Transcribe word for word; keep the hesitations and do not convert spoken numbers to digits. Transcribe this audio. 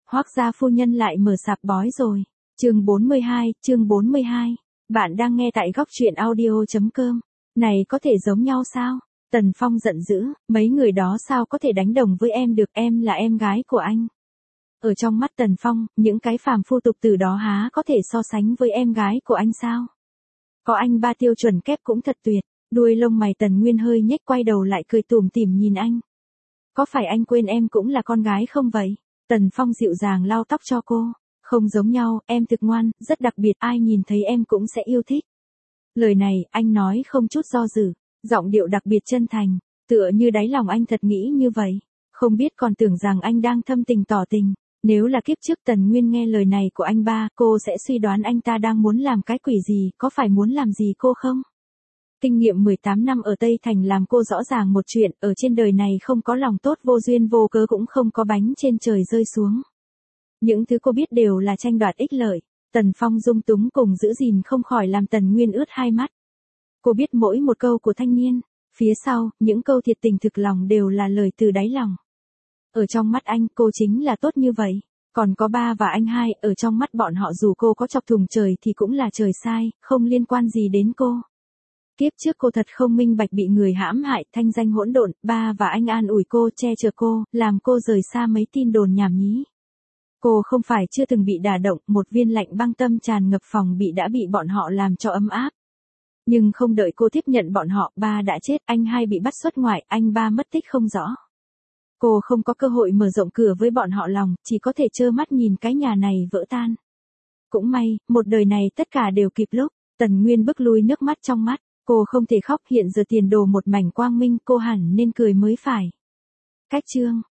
Hoác gia phu nhân lại mở sạp bói rồi. Chương bốn mươi hai, chương bốn mươi hai. Bạn đang nghe tại góc truyện audio chấm com. Này có thể giống nhau sao? Tần Phong giận dữ, mấy người đó sao có thể đánh đồng với em được, em là em gái của anh. Ở trong mắt Tần Phong, những cái phàm phu tục tử đó há có thể so sánh với em gái của anh sao? Có anh ba tiêu chuẩn kép cũng thật tuyệt. Đuôi lông mày Tần Nguyên hơi nhếch, quay đầu lại cười tủm tỉm nhìn anh. Có phải anh quên em cũng là con gái không vậy? Tần Phong dịu dàng lau tóc cho cô. Không giống nhau, em thực ngoan, rất đặc biệt, ai nhìn thấy em cũng sẽ yêu thích. Lời này, anh nói không chút do dự, giọng điệu đặc biệt chân thành, tựa như đáy lòng anh thật nghĩ như vậy. Không biết còn tưởng rằng anh đang thâm tình tỏ tình. Nếu là kiếp trước Tần Nguyên nghe lời này của anh ba, cô sẽ suy đoán anh ta đang muốn làm cái quỷ gì, có phải muốn làm gì cô không? Kinh nghiệm mười tám năm ở Tây Thành làm cô rõ ràng một chuyện, ở trên đời này không có lòng tốt vô duyên vô cớ, cũng không có bánh trên trời rơi xuống. Những thứ cô biết đều là tranh đoạt ích lợi. Tần Phong dung túng cùng giữ gìn không khỏi làm Tần Nguyên ướt hai mắt. Cô biết mỗi một câu của thanh niên, phía sau, những câu thiệt tình thực lòng đều là lời từ đáy lòng. Ở trong mắt anh, cô chính là tốt như vậy. Còn có ba và anh hai, ở trong mắt bọn họ dù cô có chọc thùng trời thì cũng là trời sai, không liên quan gì đến cô. Kiếp trước cô thật không minh bạch bị người hãm hại, thanh danh hỗn độn, ba và anh an ủi cô, che chở cô, làm cô rời xa mấy tin đồn nhảm nhí. Cô không phải chưa từng bị đả động, một viên lạnh băng tâm tràn ngập phòng bị đã bị bọn họ làm cho ấm áp. Nhưng không đợi cô tiếp nhận bọn họ, ba đã chết, anh hai bị bắt xuất ngoại, anh ba mất tích không rõ. Cô không có cơ hội mở rộng cửa với bọn họ lòng, chỉ có thể trơ mắt nhìn cái nhà này vỡ tan. Cũng may, một đời này tất cả đều kịp lúc. Tần Nguyên bức lui nước mắt trong mắt. Cô không thể khóc, hiện giờ tiền đồ một mảnh quang minh, cô hẳn nên cười mới phải. Cách chương,